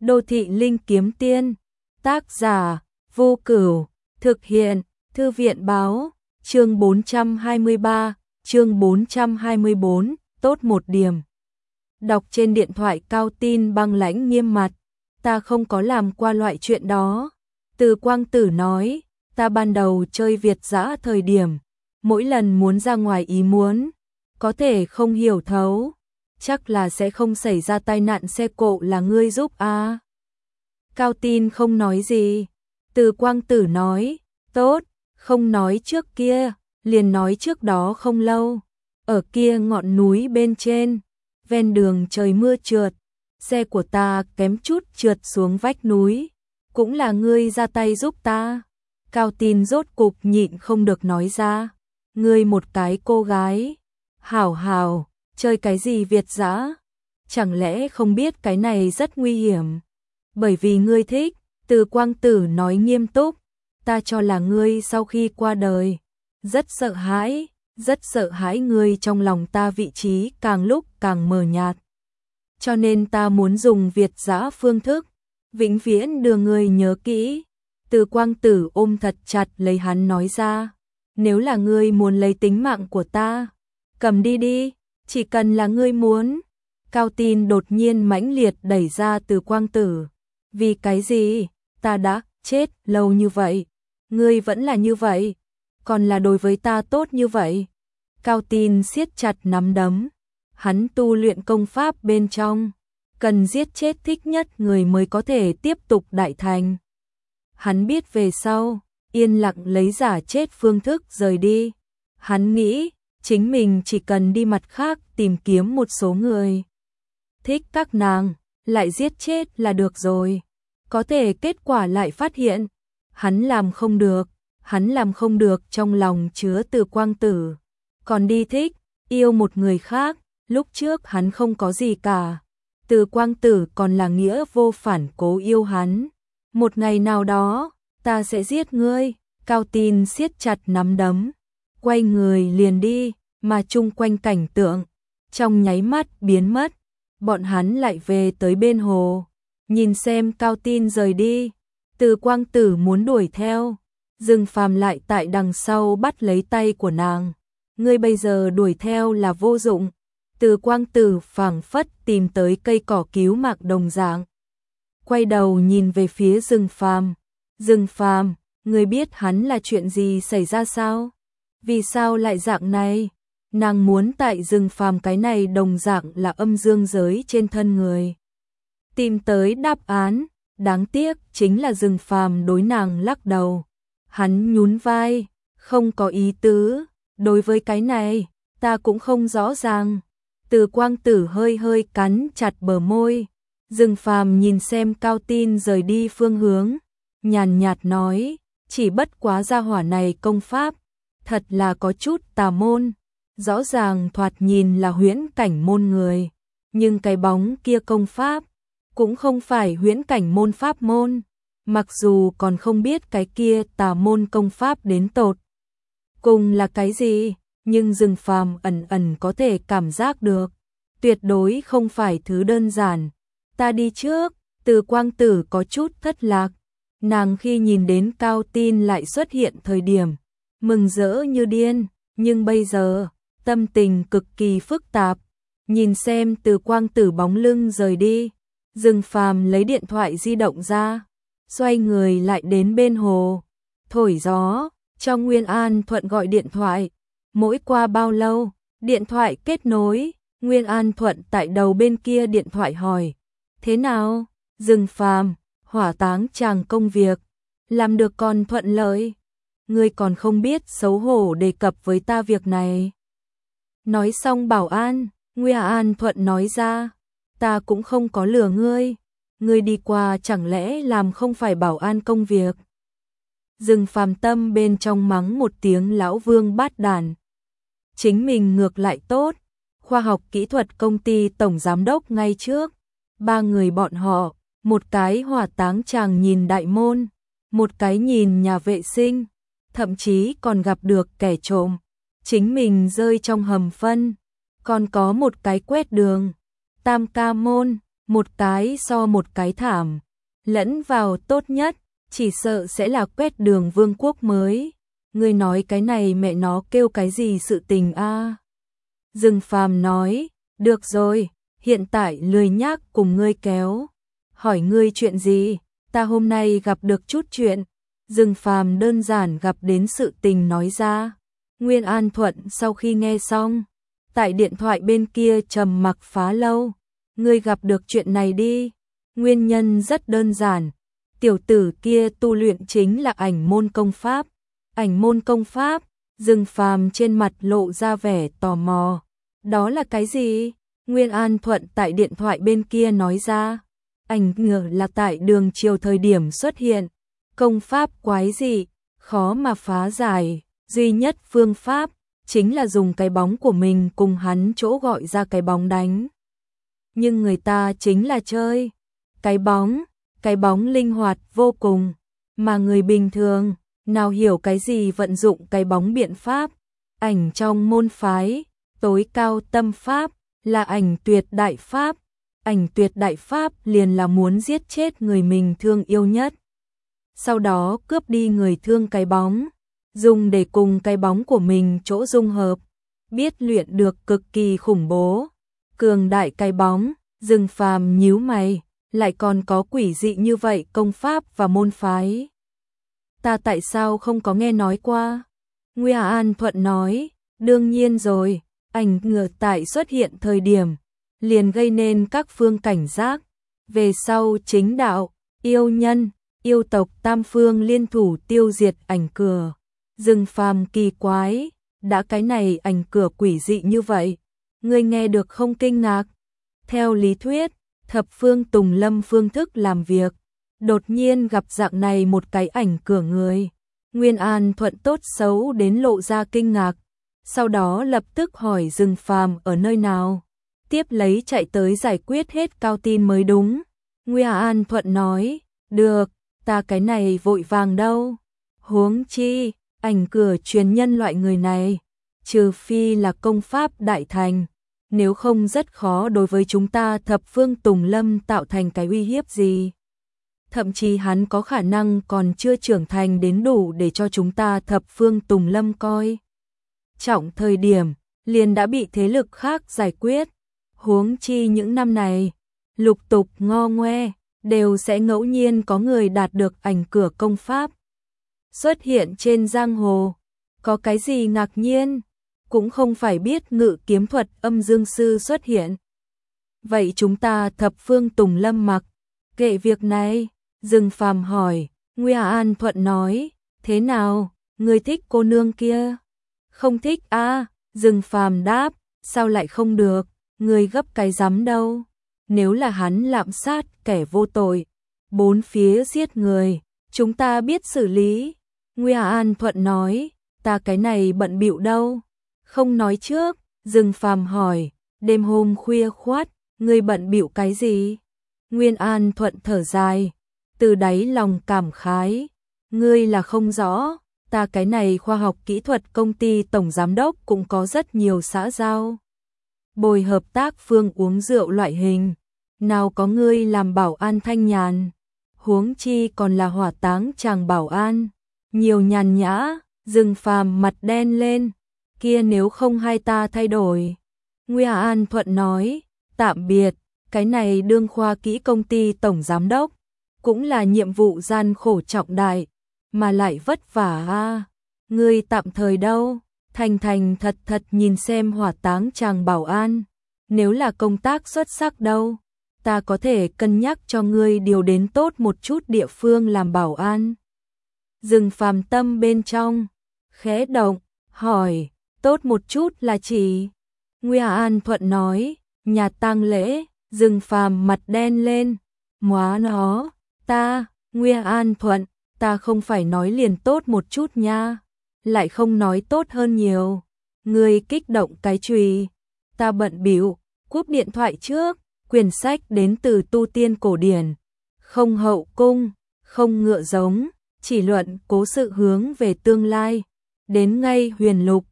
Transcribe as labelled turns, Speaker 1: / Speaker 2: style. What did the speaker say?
Speaker 1: Đô thị linh kiếm tiên. Tác giả Vô Cửu. Thực hiện Thư viện báo. Chương 423, chương 424, tốt một điểm. Đọc trên điện thoại Cao Tin băng lãnh nghiêm mặt. Ta không có làm qua loại chuyện đó. Từ Quang Tử nói, ta ban đầu chơi Việt dã thời điểm, mỗi lần muốn ra ngoài ý muốn, có thể không hiểu thấu, chắc là sẽ không xảy ra tai nạn xe cộ là ngươi giúp à. Cao Tin không nói gì. Từ Quang Tử nói, tốt, không nói trước kia, liền nói trước đó không lâu. Ở kia ngọn núi bên trên, ven đường trời mưa trượt, xe của ta kém chút trượt xuống vách núi, cũng là ngươi ra tay giúp ta. Cao Tin rốt cục nhịn không được nói ra, ngươi một cái cô gái, hảo hảo, chơi cái gì Việt dã? Chẳng lẽ không biết cái này rất nguy hiểm? Bởi vì ngươi thích. Từ Quang Tử nói nghiêm túc, ta cho là ngươi sau khi qua đời, rất sợ hãi ngươi trong lòng ta vị trí càng lúc càng mờ nhạt. Cho nên ta muốn dùng Việt dã phương thức, vĩnh viễn đưa ngươi nhớ kỹ. Từ Quang Tử ôm thật chặt lấy hắn nói ra, nếu là ngươi muốn lấy tính mạng của ta, cầm đi đi, chỉ cần là ngươi muốn. Cao Tin đột nhiên mãnh liệt đẩy ra Từ Quang Tử. Vì cái gì? Ta đã chết lâu như vậy, ngươi vẫn là như vậy, còn là đối với ta tốt như vậy. Cao Tin siết chặt nắm đấm, hắn tu luyện công pháp bên trong, cần giết chết thích nhất người mới có thể tiếp tục đại thành. Hắn biết về sau, yên lặng lấy giả chết phương thức rời đi. Hắn nghĩ, chính mình chỉ cần đi mặt khác tìm kiếm một số người thích các nàng, lại giết chết là được rồi. Có thể kết quả lại phát hiện, hắn làm không được trong lòng chứa Từ Quang Tử. Còn đi thích, yêu một người khác, lúc trước hắn không có gì cả. Từ Quang Tử còn là nghĩa vô phản cố yêu hắn. Một ngày nào đó, ta sẽ giết ngươi. Cao Tin siết chặt nắm đấm, quay người liền đi, mà chung quanh cảnh tượng, trong nháy mắt biến mất. Bọn hắn lại về tới bên hồ. Nhìn xem Cao Tin rời đi, Từ Quang Tử muốn đuổi theo, Dương Phàm lại tại đằng sau bắt lấy tay của nàng. Ngươi bây giờ đuổi theo là vô dụng. Từ Quang Tử phảng phất tìm tới cây cỏ cứu mạng đồng dạng. Quay đầu nhìn về phía Dương Phàm. Dương Phàm, ngươi biết hắn là chuyện gì xảy ra sao? Vì sao lại dạng này? Nàng muốn tại Dương Phàm cái này đồng dạng là âm dương giới trên thân người tìm tới đáp án, đáng tiếc chính là Dương Phàm đối nàng lắc đầu. Hắn nhún vai, không có ý tứ, đối với cái này, ta cũng không rõ ràng. Từ Quang Tử hơi cắn chặt bờ môi. Dương Phàm nhìn xem Cao Tin rời đi phương hướng, nhàn nhạt nói, chỉ bất quá gia hỏa này công pháp, thật là có chút tà môn, rõ ràng thoạt nhìn là huyễn cảnh môn người, nhưng cái bóng kia công pháp, cũng không phải huyễn cảnh môn pháp môn, mặc dù còn không biết cái kia tà môn công pháp đến tột cùng là cái gì, nhưng Dương Phàm ẩn có thể cảm giác được, tuyệt đối không phải thứ đơn giản. Ta đi trước. Từ Quang Tử có chút thất lạc, nàng khi nhìn đến Cao Tin lại xuất hiện thời điểm, mừng rỡ như điên, nhưng bây giờ, tâm tình cực kỳ phức tạp, nhìn xem Từ Quang Tử bóng lưng rời đi. Dương Phàm lấy điện thoại di động ra, xoay người lại đến bên hồ, thổi gió, cho Nguyên An Thuận gọi điện thoại. Mỗi qua bao lâu, điện thoại kết nối, Nguyên An Thuận tại đầu bên kia điện thoại hỏi, thế nào? Dương Phàm, hỏa táng chàng công việc, làm được còn thuận lợi, ngươi còn không biết xấu hổ đề cập với ta việc này. Nói xong bảo an, Nguyên An Thuận nói ra, ta cũng không có lừa ngươi, ngươi đi qua chẳng lẽ làm không phải bảo an công việc. Dương Phàm tâm bên trong mắng một tiếng lão vương bát đàn. Chính mình ngược lại tốt, khoa học kỹ thuật công ty tổng giám đốc ngay trước, ba người bọn họ, một cái hỏa táng chàng nhìn đại môn, một cái nhìn nhà vệ sinh, thậm chí còn gặp được kẻ trộm, chính mình rơi trong hầm phân, còn có một cái quét đường, tam ca môn, một cái so một cái thảm, lẫn vào tốt nhất, chỉ sợ sẽ là quét đường vương quốc mới. Ngươi nói cái này mẹ nó kêu cái gì sự tình a? Dương Phàm nói, được rồi, hiện tại lười nhác cùng ngươi kéo. Hỏi ngươi chuyện gì? Ta hôm nay gặp được chút chuyện. Dương Phàm đơn giản gặp đến sự tình nói ra. Nguyên An Thuận sau khi nghe xong, tại điện thoại bên kia trầm mặc phá lâu. Ngươi gặp được chuyện này đi. Nguyên nhân rất đơn giản. Tiểu tử kia tu luyện chính là ảnh môn công pháp. Ảnh môn công pháp, Dương Phàm trên mặt lộ ra vẻ tò mò. Đó là cái gì? Nguyên An Thuận tại điện thoại bên kia nói ra. Ảnh ngờ là tại đường chiều thời điểm xuất hiện. Công pháp quái dị, khó mà phá giải. Duy nhất phương pháp, chính là dùng cái bóng của mình cùng hắn chỗ gọi ra cái bóng đánh. Nhưng người ta chính là chơi. Cái bóng linh hoạt vô cùng. Mà người bình thường, nào hiểu cái gì vận dụng cái bóng biện pháp. Ảnh trong môn phái, tối cao tâm pháp, là ảnh tuyệt đại pháp. Ảnh tuyệt đại pháp liền là muốn giết chết người mình thương yêu nhất. Sau đó cướp đi người thương cái bóng, dùng để cùng cái bóng của mình chỗ dung hợp. Biết luyện được cực kỳ khủng bố. Cường đại cái bóng, Dương Phàm nhíu mày, lại còn có quỷ dị như vậy công pháp và môn phái. Ta tại sao không có nghe nói qua? Nguyên An Thuận nói, đương nhiên rồi, ảnh ngựa tại xuất hiện thời điểm, liền gây nên các phương cảnh giác. Về sau chính đạo, yêu nhân, yêu tộc tam phương liên thủ tiêu diệt ảnh cửa. Dương Phàm kỳ quái, đã cái này ảnh cửa quỷ dị như vậy, ngươi nghe được không kinh ngạc? Theo lý thuyết, thập phương Tùng Lâm phương thức làm việc, đột nhiên gặp dạng này một cái ảnh cửa người. Nguyên An Thuận tốt xấu đến lộ ra kinh ngạc, sau đó lập tức hỏi Dương Phàm ở nơi nào, tiếp lấy chạy tới giải quyết hết cao tin mới đúng. Nguyên An Thuận nói, được, ta cái này vội vàng đâu. Huống chi, ảnh cửa truyền nhân loại người này, trừ phi là công pháp đại thành, nếu không rất khó đối với chúng ta thập phương Tùng Lâm tạo thành cái uy hiếp gì. Thậm chí hắn có khả năng còn chưa trưởng thành đến đủ để cho chúng ta thập phương Tùng Lâm coi trọng thời điểm, liền đã bị thế lực khác giải quyết. Huống chi những năm này, lục tục ngo ngoe, đều sẽ ngẫu nhiên có người đạt được ảnh cửa công pháp xuất hiện trên giang hồ. Có cái gì ngạc nhiên, cũng không phải biết ngự kiếm thuật âm dương sư xuất hiện. Vậy chúng ta thập phương Tùng Lâm mặc kệ việc này? Dương Phàm hỏi. Nguyên An Thuận nói, thế nào, ngươi thích cô nương kia? Không thích a? Dương Phàm đáp, sao lại không được, ngươi gấp cái rắm đâu. Nếu là hắn lạm sát kẻ vô tội, bốn phía giết người, chúng ta biết xử lý. Nguyên An Thuận nói, ta cái này bận bịu đâu. Không nói trước. Dương Phàm hỏi, đêm hôm khuya khoắt, ngươi bận bịu cái gì? Nguyên An Thuận thở dài, từ đáy lòng cảm khái, ngươi là không rõ, ta cái này khoa học kỹ thuật công ty tổng giám đốc cũng có rất nhiều xã giao. Bồi hợp tác phương uống rượu loại hình, nào có ngươi làm bảo an thanh nhàn, huống chi còn là hỏa táng chàng bảo an, nhiều nhàn nhã. Dương Phàm mặt đen lên, kia nếu không hai ta thay đổi. Nguyên An Thuận nói, tạm biệt, cái này đương khoa kỹ công ty tổng giám đốc, cũng là nhiệm vụ gian khổ trọng đại, mà lại vất vả a. Ngươi tạm thời đâu? Thành thành thật thật nhìn xem hỏa táng chàng bảo an, nếu là công tác xuất sắc đâu, ta có thể cân nhắc cho ngươi điều đến tốt một chút địa phương làm bảo an. Dương Phàm tâm bên trong khẽ động, hỏi, tốt một chút là chỉ? Nguyên An Thuận nói, nhà tang lễ. Dương Phàm mặt đen lên, móa nó, ta, Nguyên An Thuận, ta không phải nói liền tốt một chút nha, lại không nói tốt hơn nhiều. Ngươi kích động cái chùy, ta bận bịu, cúp điện thoại trước. Quyển sách đến từ tu tiên cổ điển, không hậu cung, không ngựa giống, chỉ luận cố sự hướng về tương lai, đến ngay huyền lục.